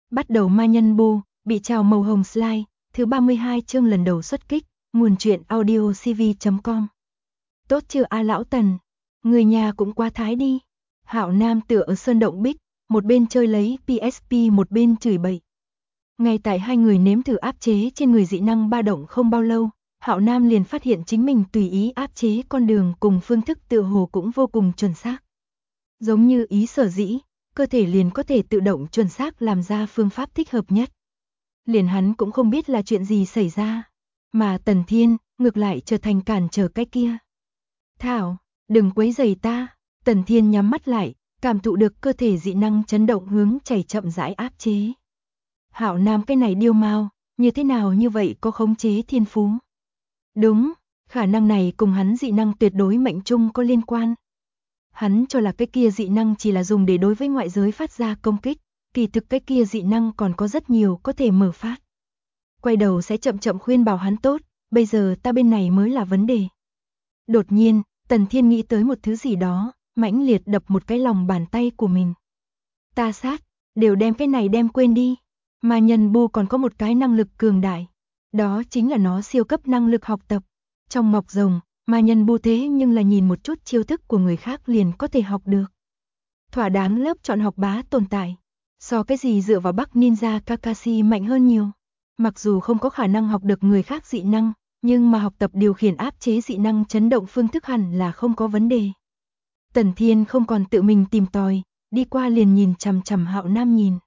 Bắt đầu ma nhân bu, bị trào màu hồng slide, thứ 32 chương lần đầu xuất kích, nguồn truyện audio cv.com. Tốt chưa a lão Tần, người nhà cũng quá thái đi. Hạo Nam tựa ở sơn động bích, một bên chơi lấy PSP một bên chửi bậy. Ngay tại hai người nếm thử áp chế trên người dị năng ba động không bao lâu, Hạo Nam liền phát hiện chính mình tùy ý áp chế con đường cùng phương thức tựa hồ cũng vô cùng chuẩn xác. Giống như ý sở dĩ, cơ thể liền có thể tự động chuẩn xác làm ra phương pháp thích hợp nhất. Liền hắn cũng không biết là chuyện gì xảy ra, mà Tần Thiên ngược lại trở thành cản trở cái kia. Thảo, đừng quấy rầy ta. Tần Thiên nhắm mắt lại, cảm thụ được cơ thể dị năng chấn động hướng chảy chậm rãi áp chế. Hạo Nam cái này điêu mao, như thế nào như vậy có khống chế thiên phú? Đúng, khả năng này cùng hắn dị năng tuyệt đối mệnh trung có liên quan. Hắn cho là cái kia dị năng chỉ là dùng để đối với ngoại giới phát ra công kích, kỳ thực cái kia dị năng còn có rất nhiều có thể mở phát. Quay đầu sẽ chậm chậm khuyên bảo hắn tốt, bây giờ ta bên này mới là vấn đề. Đột nhiên, Tần Thiên nghĩ tới một thứ gì đó, mãnh liệt đập một cái lòng bàn tay của mình. Ta sát, đều đem cái này đem quên đi. Mà nhân bu còn có một cái năng lực cường đại. Đó chính là nó siêu cấp năng lực học tập. Trong mọc rồng, mà nhân bu thế nhưng là nhìn một chút chiêu thức của người khác liền có thể học được. Thỏa đáng lớp chọn học bá tồn tại. So cái gì dựa vào Bắc Ninja Kakashi mạnh hơn nhiều. Mặc dù không có khả năng học được người khác dị năng, nhưng mà học tập điều khiển áp chế dị năng chấn động phương thức hẳn là không có vấn đề. Tần Thiên không còn tự mình tìm tòi, đi qua liền nhìn chằm chằm Hạo Nam nhìn.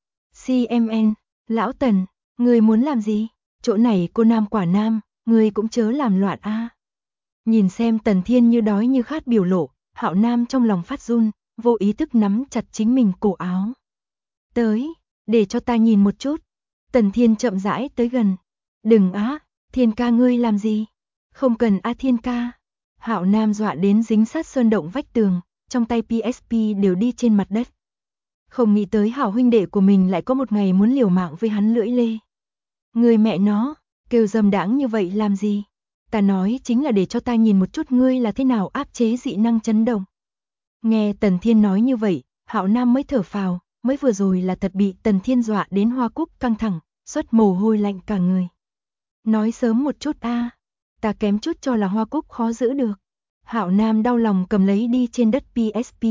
CMN, lão Tần, người muốn làm gì? Chỗ này cô nam quả nam, người cũng chớ làm loạn a. Nhìn xem Tần Thiên như đói như khát biểu lộ, Hạo Nam trong lòng phát run, vô ý thức nắm chặt chính mình cổ áo. Tới, để cho ta nhìn một chút. Tần Thiên chậm rãi tới gần. Đừng á, Thiên ca ngươi làm gì? Không cần a Thiên ca. Hạo Nam dọa đến dính sát sơn động vách tường, trong tay PSP đều đi trên mặt đất. Không nghĩ tới hảo huynh đệ của mình lại có một ngày muốn liều mạng với hắn lưỡi lê. Người mẹ nó, kêu dâm đãng như vậy làm gì? Ta nói chính là để cho ta nhìn một chút ngươi là thế nào áp chế dị năng chấn động. Nghe Tần Thiên nói như vậy, Hạo Nam mới thở phào, mới vừa rồi là thật bị Tần Thiên dọa đến hoa cúc căng thẳng, xuất mồ hôi lạnh cả người. Nói sớm một chút a, ta kém chút cho là hoa cúc khó giữ được. Hạo Nam đau lòng cầm lấy đi trên đất PSP.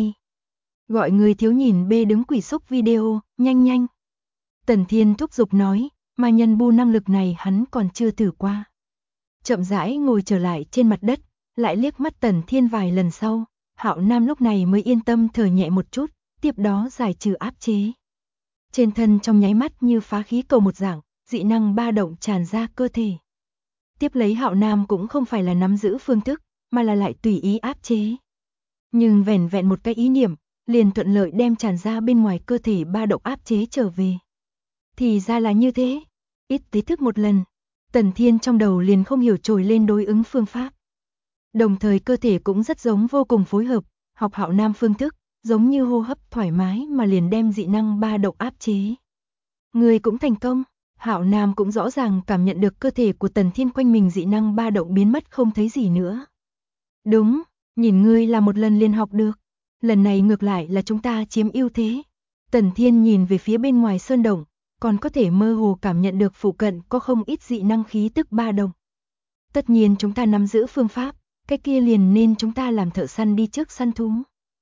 Gọi người thiếu nhìn bê đứng quỷ xúc video, nhanh nhanh. Tần Thiên thúc giục nói, mà nhân bu năng lực này hắn còn chưa thử qua. Chậm rãi ngồi trở lại trên mặt đất, lại liếc mắt Tần Thiên vài lần sau, Hạo Nam lúc này mới yên tâm thở nhẹ một chút, tiếp đó giải trừ áp chế. Trên thân trong nháy mắt như phá khí cầu một dạng, dị năng ba động tràn ra cơ thể. Tiếp lấy Hạo Nam cũng không phải là nắm giữ phương thức, mà là lại tùy ý áp chế. Nhưng vẻn vẹn một cái ý niệm, liền thuận lợi đem tràn ra bên ngoài cơ thể ba động áp chế trở về. Thì ra là như thế, ít tí thức một lần, Tần Thiên trong đầu liền không hiểu trồi lên đối ứng phương pháp. Đồng thời cơ thể cũng rất giống vô cùng phối hợp, học Hạo Nam phương thức, giống như hô hấp thoải mái mà liền đem dị năng ba động áp chế. Người cũng thành công, Hạo Nam cũng rõ ràng cảm nhận được cơ thể của Tần Thiên quanh mình dị năng ba động biến mất không thấy gì nữa. Đúng, nhìn ngươi là một lần liền học được, lần này ngược lại là chúng ta chiếm ưu thế. Tần Thiên nhìn về phía bên ngoài sơn động, còn có thể mơ hồ cảm nhận được phụ cận có không ít dị năng khí tức ba động. Tất nhiên chúng ta nắm giữ phương pháp, cái kia liền nên chúng ta làm thợ săn đi trước săn thú.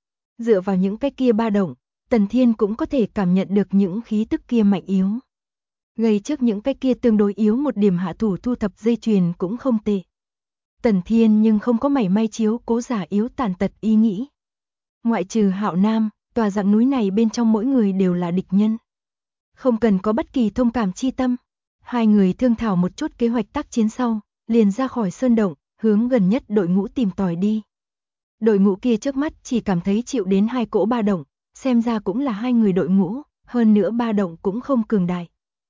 Dựa vào những cái kia ba động, Tần Thiên cũng có thể cảm nhận được những khí tức kia mạnh yếu. Gây trước những cái kia tương đối yếu một điểm hạ thủ thu thập dây chuyền cũng không tệ. Tần Thiên nhưng không có mảy may chiếu cố giả yếu tàn tật ý nghĩ. Ngoại trừ Hạo Nam, tòa dạng núi này bên trong mỗi người đều là địch nhân. Không cần có bất kỳ thông cảm chi tâm. Hai người thương thảo một chút kế hoạch tác chiến sau, liền ra khỏi sơn động, hướng gần nhất đội ngũ tìm tòi đi. Đội ngũ kia trước mắt chỉ cảm thấy chịu đến hai cỗ ba động, xem ra cũng là hai người đội ngũ, hơn nữa ba động cũng không cường đại.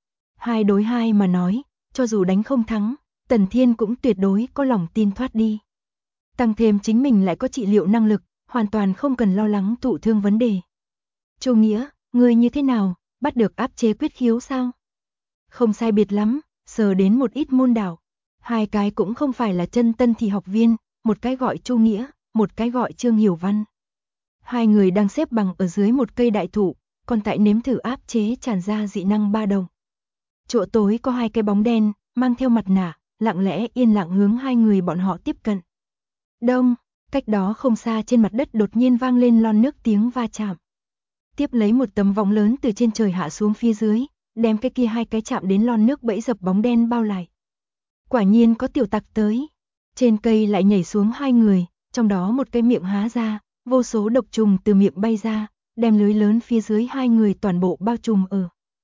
2 đối 2 mà nói, cho dù đánh không thắng, Tần Thiên cũng tuyệt đối có lòng tin thoát đi. Tăng thêm chính mình lại có trị liệu năng lực, hoàn toàn không cần lo lắng thụ thương vấn đề. Chu Nghĩa, ngươi như thế nào, bắt được áp chế quyết khiếu sao? Không sai biệt lắm, sờ đến một ít môn đạo. Hai cái cũng không phải là chân tân thì học viên, một cái gọi Chu Nghĩa, một cái gọi Trương Hiểu Văn. Hai người đang xếp bằng ở dưới một cây đại thụ, còn tại nếm thử áp chế tràn ra dị năng ba động. Chỗ tối có hai cái bóng đen, mang theo mặt nạ, lặng lẽ yên lặng hướng hai người bọn họ tiếp cận. Đông, cách đó không xa trên mặt đất đột nhiên vang lên lon nước tiếng va chạm. Tiếp lấy một tấm võng lớn từ trên trời hạ xuống phía dưới, đem cái kia hai cái chạm đến lon nước bẫy dập bóng đen bao lại. Quả nhiên có tiểu tặc tới. Trên cây lại nhảy xuống hai người, trong đó một cái miệng há ra, vô số độc trùng từ miệng bay ra, đem lưới lớn phía dưới hai người toàn bộ bao trùm ở.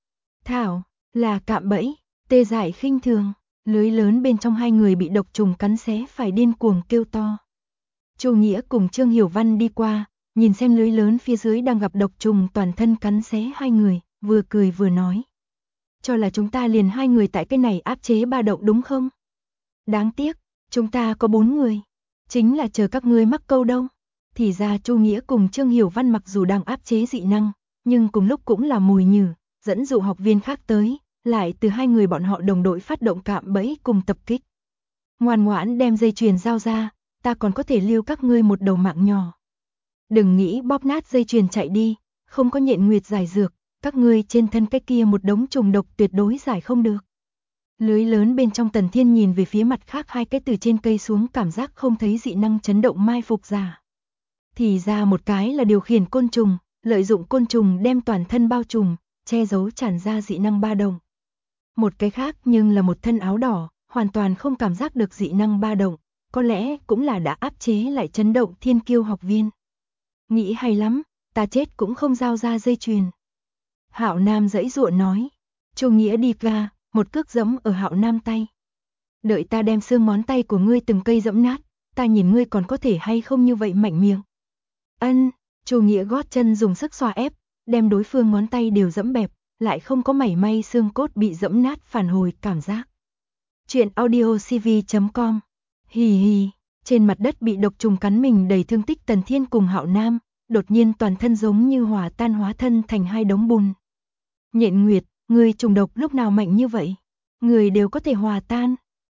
Thảo, là cạm bẫy, tê dại khinh thường, lưới lớn bên trong hai người bị độc trùng cắn xé phải điên cuồng kêu to. Chu Nghĩa cùng Trương Hiểu Văn đi qua, nhìn xem lưới lớn phía dưới đang gặp độc trùng toàn thân cắn xé hai người, vừa cười vừa nói. Cho là chúng ta liền hai người tại cái này áp chế ba động đúng không? Đáng tiếc, chúng ta có 4 người, chính là chờ các ngươi mắc câu đâu. Thì ra Chu Nghĩa cùng Trương Hiểu Văn mặc dù đang áp chế dị năng, nhưng cùng lúc cũng là mồi nhử, dẫn dụ học viên khác tới, lại từ hai người bọn họ đồng đội phát động cạm bẫy cùng tập kích. Ngoan ngoãn đem dây chuyền giao ra, ta còn có thể lưu các ngươi một đầu mạng nhỏ. Đừng nghĩ bóp nát dây chuyền chạy đi, không có Nhện Nguyệt giải dược, các ngươi trên thân cái kia một đống trùng độc tuyệt đối giải không được. Lưới lớn bên trong Tần Thiên nhìn về phía mặt khác hai cái từ trên cây xuống cảm giác không thấy dị năng chấn động mai phục giả. Thì ra một cái là điều khiển côn trùng, lợi dụng côn trùng đem toàn thân bao trùm, che giấu tràn ra dị năng ba động. Một cái khác nhưng là một thân áo đỏ, hoàn toàn không cảm giác được dị năng ba động, có lẽ cũng là đã áp chế lại chấn động thiên kiêu học viên. Nghĩ hay lắm, ta chết cũng không giao ra dây chuyền. Hạo Nam giãy giụa nói. Chu Nghĩa đi ra, một cước giẫm ở Hạo Nam tay. Đợi ta đem xương ngón tay của ngươi từng cây giẫm nát, ta nhìn ngươi còn có thể hay không như vậy mạnh miệng. Ân, Chu Nghĩa gót chân dùng sức xoa ép, đem đối phương ngón tay đều giẫm bẹp, lại không có mảy may xương cốt bị giẫm nát phản hồi cảm giác. Chuyện audiocv.com. Hì hì, trên mặt đất bị độc trùng cắn mình đầy thương tích Tần Thiên cùng Hạo Nam, đột nhiên toàn thân giống như hòa tan hóa thân thành hai đống bùn. Nhện Nguyệt, người trùng độc lúc nào mạnh như vậy? Người đều có thể hòa tan.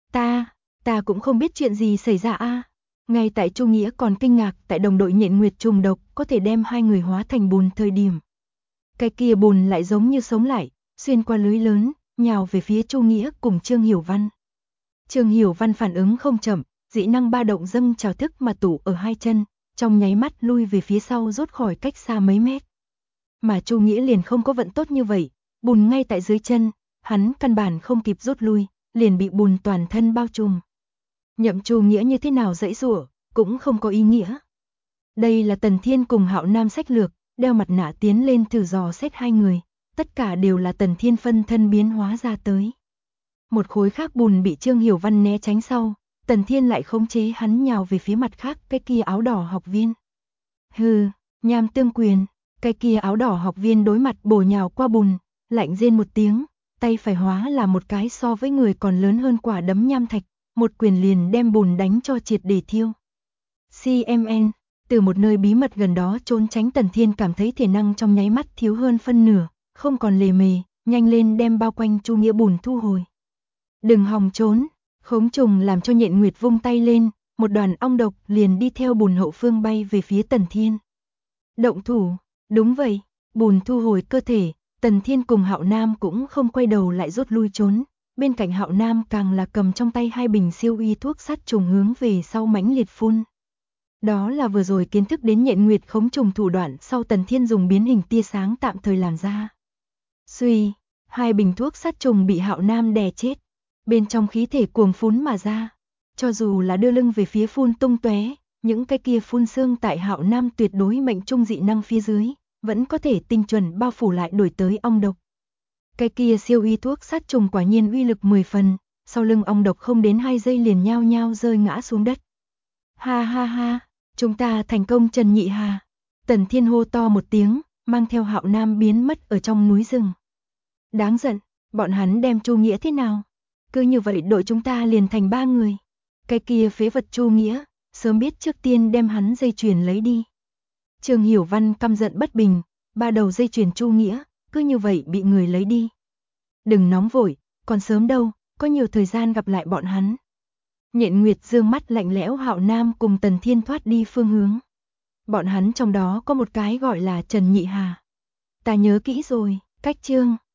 Ta cũng không biết chuyện gì xảy ra a. Ngay tại Chu Nghĩa còn kinh ngạc tại đồng đội Nhện Nguyệt trùng độc có thể đem hai người hóa thành bùn thời điểm. Cái kia bùn lại giống như sống lại, xuyên qua lưới lớn, nhào về phía Chu Nghĩa cùng Trương Hiểu Văn. Trương Hiểu Văn phản ứng không chậm, dị năng ba động dâng trào thức mà tụ ở hai chân, trong nháy mắt lui về phía sau rút khỏi cách xa mấy mét. Mà Chu Nghĩa liền không có vận tốt như vậy, bùn ngay tại dưới chân, hắn căn bản không kịp rút lui, liền bị bùn toàn thân bao trùm. Nhậm Chu Nghĩa như thế nào giãy giụa, cũng không có ý nghĩa. Đây là Tần Thiên cùng Hạo Nam sách lược, đeo mặt nạ tiến lên thử dò xét hai người, tất cả đều là Tần Thiên phân thân biến hóa ra tới. Một khối khác bùn bị Trương Hiểu Văn né tránh sau, Tần Thiên lại khống chế hắn nhào về phía mặt khác cái kia áo đỏ học viên. Hừ, nham tương quyền, cái kia áo đỏ học viên đối mặt bổ nhào qua bùn, lạnh rên một tiếng, tay phải hóa là một cái so với người còn lớn hơn quả đấm nham thạch, một quyền liền đem bùn đánh cho triệt để thiêu. CMN, từ một nơi bí mật gần đó trốn tránh Tần Thiên cảm thấy thể năng trong nháy mắt thiếu hơn phân nửa, không còn lề mề, nhanh lên đem bao quanh Chu Nghĩa bùn thu hồi. Đừng hòng trốn, khống trùng làm cho Nhện Nguyệt vung tay lên, một đoàn ong độc liền đi theo bùn hậu phương bay về phía Tần Thiên. Động thủ, đúng vậy, bùn thu hồi cơ thể, Tần Thiên cùng Hạo Nam cũng không quay đầu lại rút lui trốn, bên cạnh Hạo Nam càng là cầm trong tay hai bình siêu y thuốc sát trùng hướng về sau mãnh liệt phun. Đó là vừa rồi kiến thức đến Nhện Nguyệt khống trùng thủ đoạn sau Tần Thiên dùng biến hình tia sáng tạm thời làm ra. Suy, hai bình thuốc sát trùng bị Hạo Nam đè chết, bên trong khí thể cuồng phún mà ra, cho dù là đưa lưng về phía phun tung tóe, những cái kia phun xương tại Hạo Nam tuyệt đối mệnh trung dị năng phía dưới, vẫn có thể tinh chuẩn bao phủ lại đổi tới ong độc. Cái kia siêu y thuốc sát trùng quả nhiên uy lực 10 phần, sau lưng ong độc không đến 2 giây liền nhao nhao rơi ngã xuống đất. Ha ha ha, chúng ta thành công Trần Nhị Hà. Tần Thiên hô to một tiếng, mang theo Hạo Nam biến mất ở trong núi rừng. Đáng giận, bọn hắn đem Chu Nghĩa thế nào? Cứ như vậy đội chúng ta liền thành 3 người. Cái kia phế vật Chu Nghĩa, sớm biết trước tiên đem hắn dây chuyền lấy đi. Trương Hiểu Văn căm giận bất bình, 3 đầu dây chuyền Chu Nghĩa, cứ như vậy bị người lấy đi. Đừng nóng vội, còn sớm đâu, có nhiều thời gian gặp lại bọn hắn. Nhện Nguyệt dương mắt lạnh lẽo Hạo Nam cùng Tần Thiên thoát đi phương hướng. Bọn hắn trong đó có một cái gọi là Trần Nhị Hà. Ta nhớ kỹ rồi, cách chương.